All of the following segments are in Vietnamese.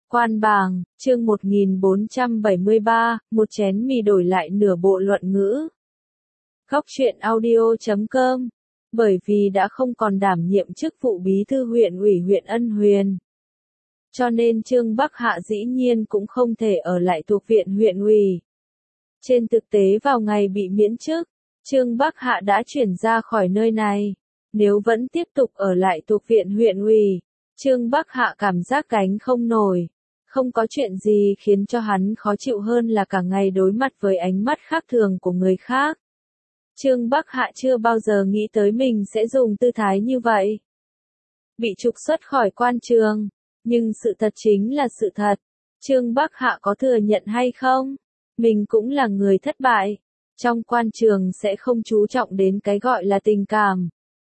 Quan bàng, chương 1473, một chén mì đổi lại nửa bộ luận ngữ. Góc truyện audio.com. Bởi vì đã không còn đảm nhiệm chức vụ bí thư huyện ủy huyện Ân Huyền, cho nên Trương Bắc Hạ dĩ nhiên cũng không thể ở lại thuộc viện huyện ủy. Trên thực tế vào ngày bị miễn chức, Trương Bắc Hạ đã chuyển ra khỏi nơi này. Nếu vẫn tiếp tục ở lại thuộc viện huyện ủy, Trương Bắc Hạ cảm giác gánh không nổi. Không có chuyện gì khiến cho hắn khó chịu hơn là cả ngày đối mặt với ánh mắt khác thường của người khác. Trương Bắc Hạ chưa bao giờ nghĩ tới mình sẽ dùng tư thái như vậy. Bị trục xuất khỏi quan trường, nhưng sự thật chính là sự thật. Trương Bắc Hạ có thừa nhận hay không? Mình cũng là người thất bại. Trong quan trường sẽ không chú trọng đến cái gọi là tình cảm.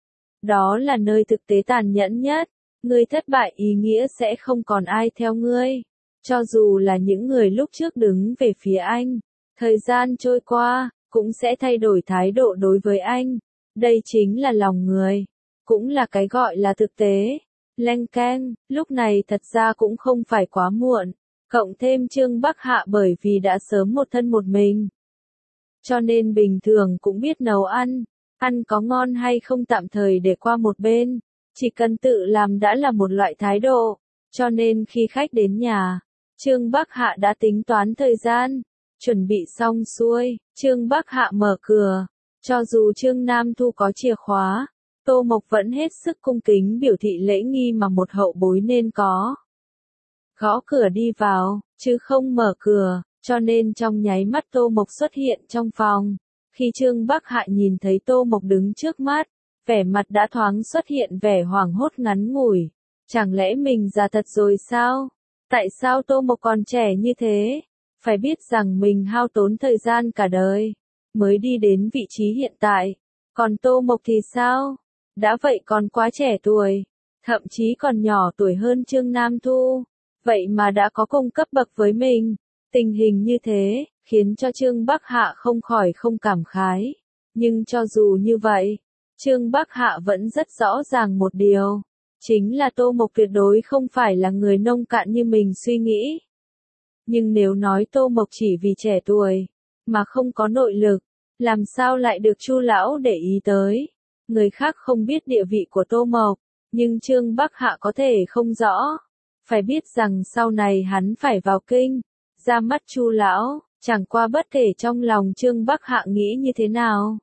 Đó là nơi thực tế tàn nhẫn nhất. Ngươi thất bại ý nghĩa sẽ không còn ai theo ngươi. Cho dù là những người lúc trước đứng về phía anh, thời gian trôi qua, cũng sẽ thay đổi thái độ đối với anh. Đây chính là lòng người, cũng là cái gọi là thực tế. Leng keng, lúc này thật ra cũng không phải quá muộn. Cộng thêm Trương Bắc Hạ bởi vì đã sớm một thân một mình, cho nên bình thường cũng biết nấu ăn. Ăn có ngon hay không tạm thời để qua một bên. Chỉ cần tự làm đã là một loại thái độ. Cho nên khi khách đến nhà, Trương Bắc Hạ đã tính toán thời gian, chuẩn bị xong xuôi, Trương Bắc Hạ mở cửa. Cho dù Trương Nam Thu có chìa khóa, Tô Mộc vẫn hết sức cung kính biểu thị lễ nghi mà một hậu bối nên có. Gõ cửa đi vào, chứ không mở cửa, cho nên trong nháy mắt Tô Mộc xuất hiện trong phòng. Khi Trương Bắc Hạ nhìn thấy Tô Mộc đứng trước mắt, vẻ mặt đã thoáng xuất hiện vẻ hoảng hốt ngắn ngủi. Chẳng lẽ mình già thật rồi sao? Tại sao Tô Mộc còn trẻ như thế? Phải biết rằng mình hao tốn thời gian cả đời, mới đi đến vị trí hiện tại. Còn Tô Mộc thì sao? Đã vậy còn quá trẻ tuổi, thậm chí còn nhỏ tuổi hơn Trương Nam Thu. Vậy mà đã có cùng cấp bậc với mình. Tình hình như thế, khiến cho Trương Bắc Hạ không khỏi không cảm khái. Nhưng cho dù như vậy, Trương Bắc Hạ vẫn rất rõ ràng một điều. Chính là Tô Mộc tuyệt đối không phải là người nông cạn như mình suy nghĩ. Nhưng nếu nói Tô Mộc chỉ vì trẻ tuổi, mà không có nội lực, làm sao lại được Chu lão để ý tới. Người khác không biết địa vị của Tô Mộc, nhưng Trương Bắc Hạ có thể không rõ. Phải biết rằng sau này hắn phải vào kinh, ra mắt Chu lão, chẳng qua bất kể trong lòng Trương Bắc Hạ nghĩ như thế nào.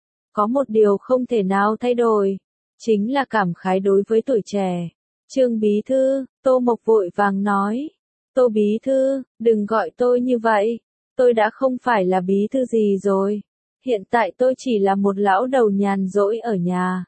Có một điều không thể nào thay đổi, chính là cảm khái đối với tuổi trẻ. Trương bí thư, Tô Mộc vội vàng nói. Tô bí thư, đừng gọi tôi như vậy, tôi đã không phải là bí thư gì rồi. Hiện tại tôi chỉ là một lão đầu nhàn rỗi ở nhà.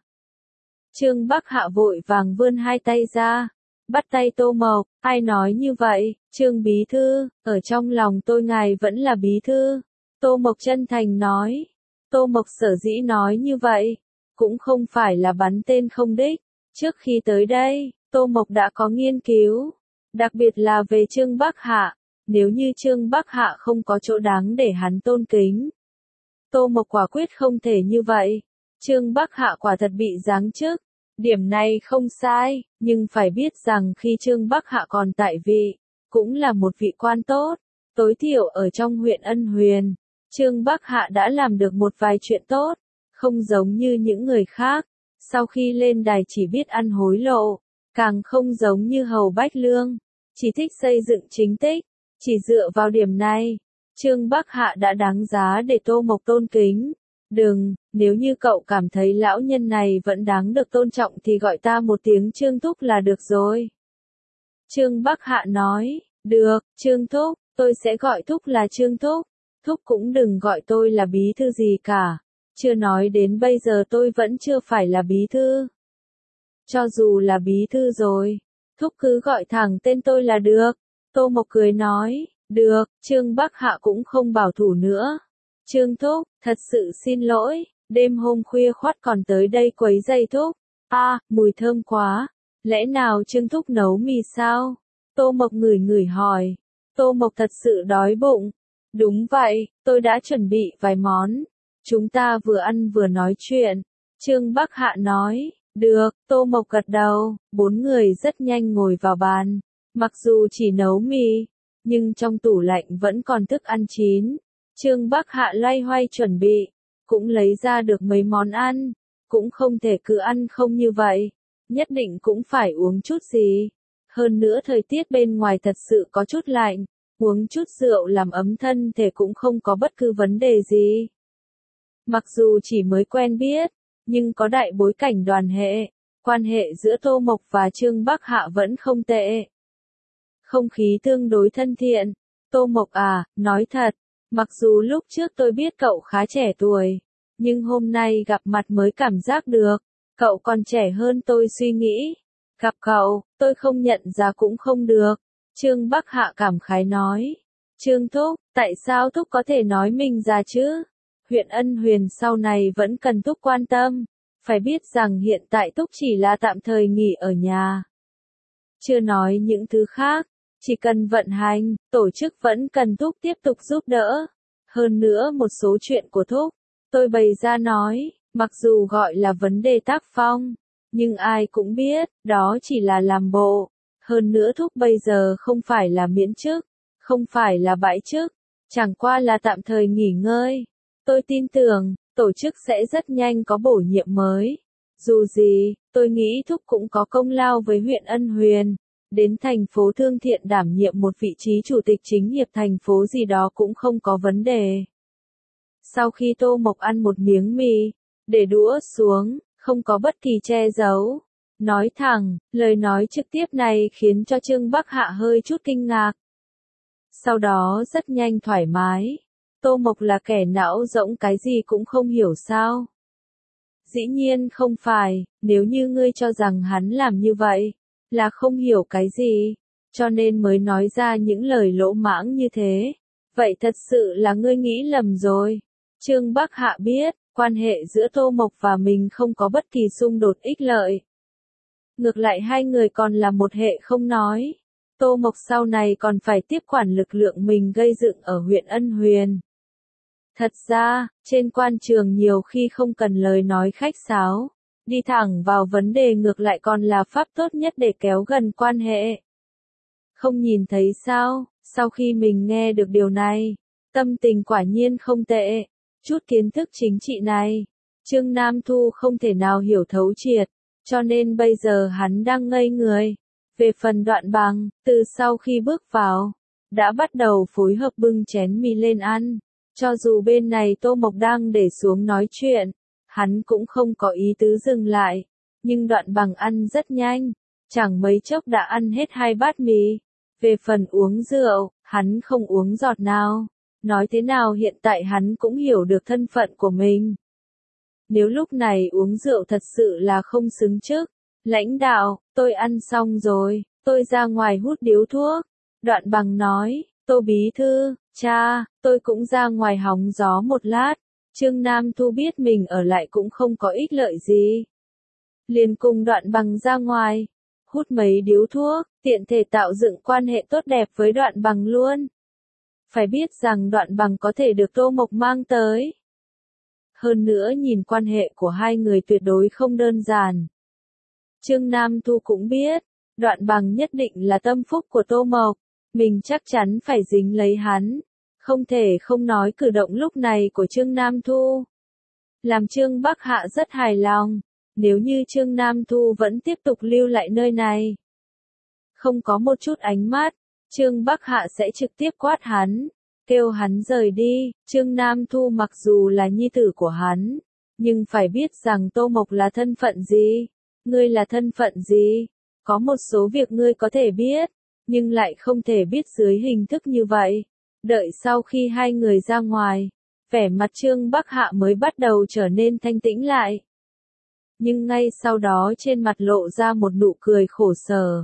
Trương Bắc Hạ vội vàng vươn hai tay ra, bắt tay Tô Mộc. Ai nói như vậy, Trương bí thư, ở trong lòng tôi ngài vẫn là bí thư. Tô Mộc chân thành nói. Tô Mộc sở dĩ nói như vậy, cũng không phải là bắn tên không đích. Trước khi tới đây, Tô Mộc đã có nghiên cứu, đặc biệt là về Trương Bắc Hạ. Nếu như Trương Bắc Hạ không có chỗ đáng để hắn tôn kính, Tô Mộc quả quyết không thể như vậy. Trương Bắc Hạ quả thật bị giáng chức, điểm này không sai, nhưng phải biết rằng khi Trương Bắc Hạ còn tại vị, cũng là một vị quan tốt, tối thiểu ở trong huyện Ân Huyền. Trương Bắc Hạ đã làm được một vài chuyện tốt, không giống như những người khác, sau khi lên đài chỉ biết ăn hối lộ, càng không giống như Hầu Bách Lương, chỉ thích xây dựng chính tích. Chỉ dựa vào điểm này, Trương Bắc Hạ đã đáng giá để Tô Mộc tôn kính. Đừng, nếu như cậu cảm thấy lão nhân này vẫn đáng được tôn trọng thì gọi ta một tiếng Trương Thúc là được rồi. Trương Bắc Hạ nói, được, Trương Thúc, tôi sẽ gọi Thúc là Trương Thúc. Thúc cũng đừng gọi tôi là bí thư gì cả. Chưa nói đến bây giờ tôi vẫn chưa phải là bí thư. Cho dù là bí thư rồi, Thúc cứ gọi thẳng tên tôi là được. Tô Mộc cười nói, được, Trương Bắc Hạ cũng không bảo thủ nữa. Trương Thúc, thật sự xin lỗi, đêm hôm khuya khoắt còn tới đây quấy rầy Thúc. Mùi thơm quá. Lẽ nào Trương Thúc nấu mì sao? Tô Mộc ngửi ngửi hỏi. Tô Mộc thật sự đói bụng. Đúng vậy, tôi đã chuẩn bị vài món. Chúng ta vừa ăn vừa nói chuyện. Trương Bắc Hạ nói, được, Tô Mộc gật đầu, bốn người rất nhanh ngồi vào bàn. Mặc dù chỉ nấu mì, nhưng trong tủ lạnh vẫn còn thức ăn chín. Trương Bắc Hạ loay hoay chuẩn bị, cũng lấy ra được mấy món ăn, cũng không thể cứ ăn không như vậy, nhất định cũng phải uống chút gì. Hơn nữa thời tiết bên ngoài thật sự có chút lạnh, uống chút rượu làm ấm thân thể cũng không có bất cứ vấn đề gì. Mặc dù chỉ mới quen biết, nhưng có đại bối cảnh đoàn hệ, quan hệ giữa Tô Mộc và Trương Bắc Hạ vẫn không tệ. Không khí tương đối thân thiện. Tô Mộc à, nói thật, mặc dù lúc trước tôi biết cậu khá trẻ tuổi, nhưng hôm nay gặp mặt mới cảm giác được, cậu còn trẻ hơn tôi suy nghĩ. Gặp cậu, tôi không nhận ra cũng không được. Trương Bắc Hạ cảm khái nói. Trương Thúc, tại sao Thúc có thể nói mình già chứ? Huyện Ân Huyền sau này vẫn cần Thúc quan tâm. Phải biết rằng hiện tại Thúc chỉ là tạm thời nghỉ ở nhà. Chưa nói những thứ khác, chỉ cần vận hành, tổ chức vẫn cần Thúc tiếp tục giúp đỡ. Hơn nữa một số chuyện của Thúc, tôi bày ra nói, mặc dù gọi là vấn đề tác phong, nhưng ai cũng biết, đó chỉ là làm bộ. Hơn nữa Thúc bây giờ không phải là miễn chức, không phải là bãi chức, chẳng qua là tạm thời nghỉ ngơi. Tôi tin tưởng, tổ chức sẽ rất nhanh có bổ nhiệm mới. Dù gì, tôi nghĩ Thúc cũng có công lao với huyện Ân Huyền. Đến thành phố Thương Thiện đảm nhiệm một vị trí chủ tịch chính hiệp thành phố gì đó cũng không có vấn đề. Sau khi Tô Mộc ăn một miếng mì, để đũa xuống, không có bất kỳ che giấu. Nói thẳng, lời nói trực tiếp này khiến cho Trương Bắc Hạ hơi chút kinh ngạc. Sau đó rất nhanh thoải mái. Tô Mộc là kẻ não rỗng cái gì cũng không hiểu sao? Dĩ nhiên không phải, nếu như ngươi cho rằng hắn làm như vậy, là không hiểu cái gì, cho nên mới nói ra những lời lỗ mãng như thế. Vậy thật sự là ngươi nghĩ lầm rồi. Trương Bắc Hạ biết, quan hệ giữa Tô Mộc và mình không có bất kỳ xung đột ích lợi. Ngược lại hai người còn là một hệ không nói. Tô Mộc sau này còn phải tiếp quản lực lượng mình gây dựng ở huyện Ân Huyền. Thật ra, trên quan trường nhiều khi không cần lời nói khách sáo. Đi thẳng vào vấn đề ngược lại còn là pháp tốt nhất để kéo gần quan hệ. Không nhìn thấy sao, sau khi mình nghe được điều này, tâm tình quả nhiên không tệ. Chút kiến thức chính trị này, Trương Nam Thu không thể nào hiểu thấu triệt, cho nên bây giờ hắn đang ngây người. Về phần Đoạn Bằng, từ sau khi bước vào, đã bắt đầu phối hợp bưng chén mì lên ăn. Cho dù bên này Tô Mộc đang để xuống nói chuyện, hắn cũng không có ý tứ dừng lại, nhưng Đoạn Bằng ăn rất nhanh, chẳng mấy chốc đã ăn hết 2 bát mì. Về phần uống rượu, hắn không uống giọt nào. Nói thế nào hiện tại hắn cũng hiểu được thân phận của mình. Nếu lúc này uống rượu thật sự là không xứng chức. Lãnh đạo, tôi ăn xong rồi, tôi ra ngoài hút điếu thuốc. Đoạn Bằng nói, Tô Bí Thư, cha, tôi cũng ra ngoài hóng gió một lát. Trương Nam Thu biết mình ở lại cũng không có ích lợi gì. Liền cùng Đoạn Bằng ra ngoài, hút mấy điếu thuốc, tiện thể tạo dựng quan hệ tốt đẹp với Đoạn Bằng luôn. Phải biết rằng Đoạn Bằng có thể được Tô Mộc mang tới. Hơn nữa nhìn quan hệ của hai người tuyệt đối không đơn giản. Trương Nam Thu cũng biết, Đoạn Bằng nhất định là tâm phúc của Tô Mộc, mình chắc chắn phải dính lấy hắn. Không thể không nói cử động lúc này của Trương Nam Thu. Làm Trương Bắc Hạ rất hài lòng, nếu như Trương Nam Thu vẫn tiếp tục lưu lại nơi này. Không có một chút ánh mắt, Trương Bắc Hạ sẽ trực tiếp quát hắn, kêu hắn rời đi. Trương Nam Thu mặc dù là nhi tử của hắn, nhưng phải biết rằng Tô Mộc là thân phận gì, ngươi là thân phận gì. Có một số việc ngươi có thể biết, nhưng lại không thể biết dưới hình thức như vậy. Đợi sau khi hai người ra ngoài, vẻ mặt Trương Bắc Hạ mới bắt đầu trở nên thanh tĩnh lại. Nhưng ngay sau đó trên mặt lộ ra một nụ cười khổ sở.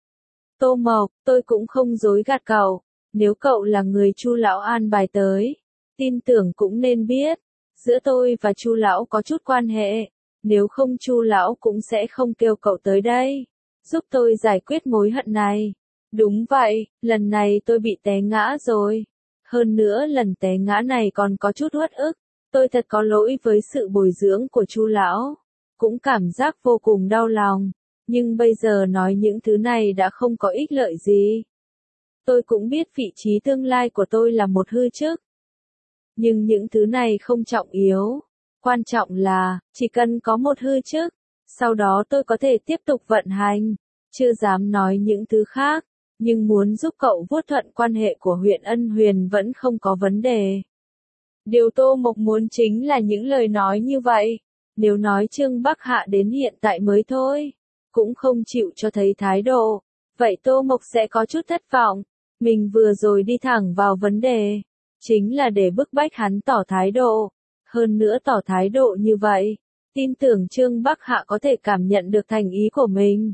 Tô Mộc, tôi cũng không dối gạt cậu, nếu cậu là người Chu lão an bài tới, tin tưởng cũng nên biết, giữa tôi và Chu lão có chút quan hệ, nếu không Chu lão cũng sẽ không kêu cậu tới đây, giúp tôi giải quyết mối hận này. Đúng vậy, lần này tôi bị té ngã rồi. Hơn nữa lần té ngã này còn có chút uất ức. Tôi thật có lỗi với sự bồi dưỡng của Chu lão. Cũng cảm giác vô cùng đau lòng. Nhưng bây giờ nói những thứ này đã không có ích lợi gì. Tôi cũng biết vị trí tương lai của tôi là một hư chức. Nhưng những thứ này không trọng yếu. Quan trọng là, chỉ cần có một hư chức, sau đó tôi có thể tiếp tục vận hành. Chưa dám nói những thứ khác, nhưng muốn giúp cậu vuốt thuận quan hệ của huyện Ân Huyền vẫn không có vấn đề. Điều Tô Mộc muốn chính là những lời nói như vậy. Nếu nói Trương Bắc Hạ đến hiện tại mới thôi, cũng không chịu cho thấy thái độ, vậy Tô Mộc sẽ có chút thất vọng. Mình vừa rồi đi thẳng vào vấn đề, chính là để bức bách hắn tỏ thái độ. Hơn nữa tỏ thái độ như vậy, tin tưởng Trương Bắc Hạ có thể cảm nhận được thành ý của mình.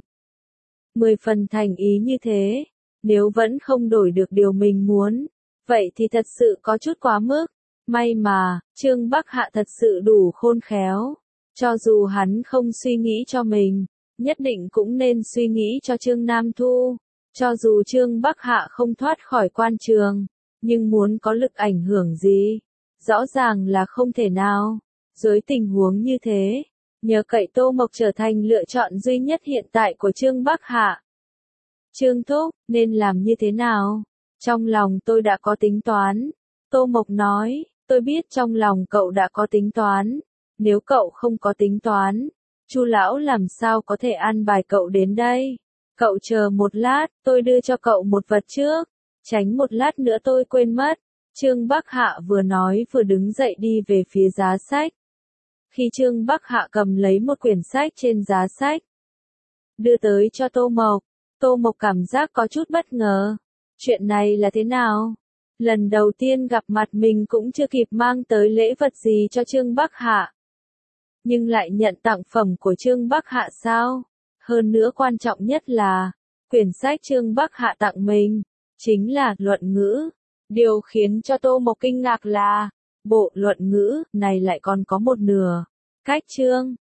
10 phần thành ý như thế, nếu vẫn không đổi được điều mình muốn, vậy thì thật sự có chút quá mức. May mà, Trương Bắc Hạ thật sự đủ khôn khéo. Cho dù hắn không suy nghĩ cho mình, nhất định cũng nên suy nghĩ cho Trương Nam Thu. Cho dù Trương Bắc Hạ không thoát khỏi quan trường, nhưng muốn có lực ảnh hưởng gì, rõ ràng là không thể nào. Dưới tình huống như thế, nhờ cậy Tô Mộc trở thành lựa chọn duy nhất hiện tại của Trương Bắc Hạ. Trương Thúc, nên làm như thế nào? Trong lòng tôi đã có tính toán. Tô Mộc nói, tôi biết trong lòng cậu đã có tính toán. Nếu cậu không có tính toán, Chu lão làm sao có thể an bài cậu đến đây? Cậu chờ một lát, tôi đưa cho cậu một vật trước. Tránh một lát nữa tôi quên mất. Trương Bắc Hạ vừa nói vừa đứng dậy đi về phía giá sách. Khi Trương Bắc Hạ cầm lấy một quyển sách trên giá sách, đưa tới cho Tô Mộc, Tô Mộc cảm giác có chút bất ngờ. Chuyện này là thế nào? Lần đầu tiên gặp mặt mình cũng chưa kịp mang tới lễ vật gì cho Trương Bắc Hạ. Nhưng lại nhận tặng phẩm của Trương Bắc Hạ sao? Hơn nữa quan trọng nhất là, quyển sách Trương Bắc Hạ tặng mình, chính là luận ngữ. Điều khiến cho Tô Mộc kinh ngạc là, bộ luận ngữ này lại còn có một nửa. Cách chương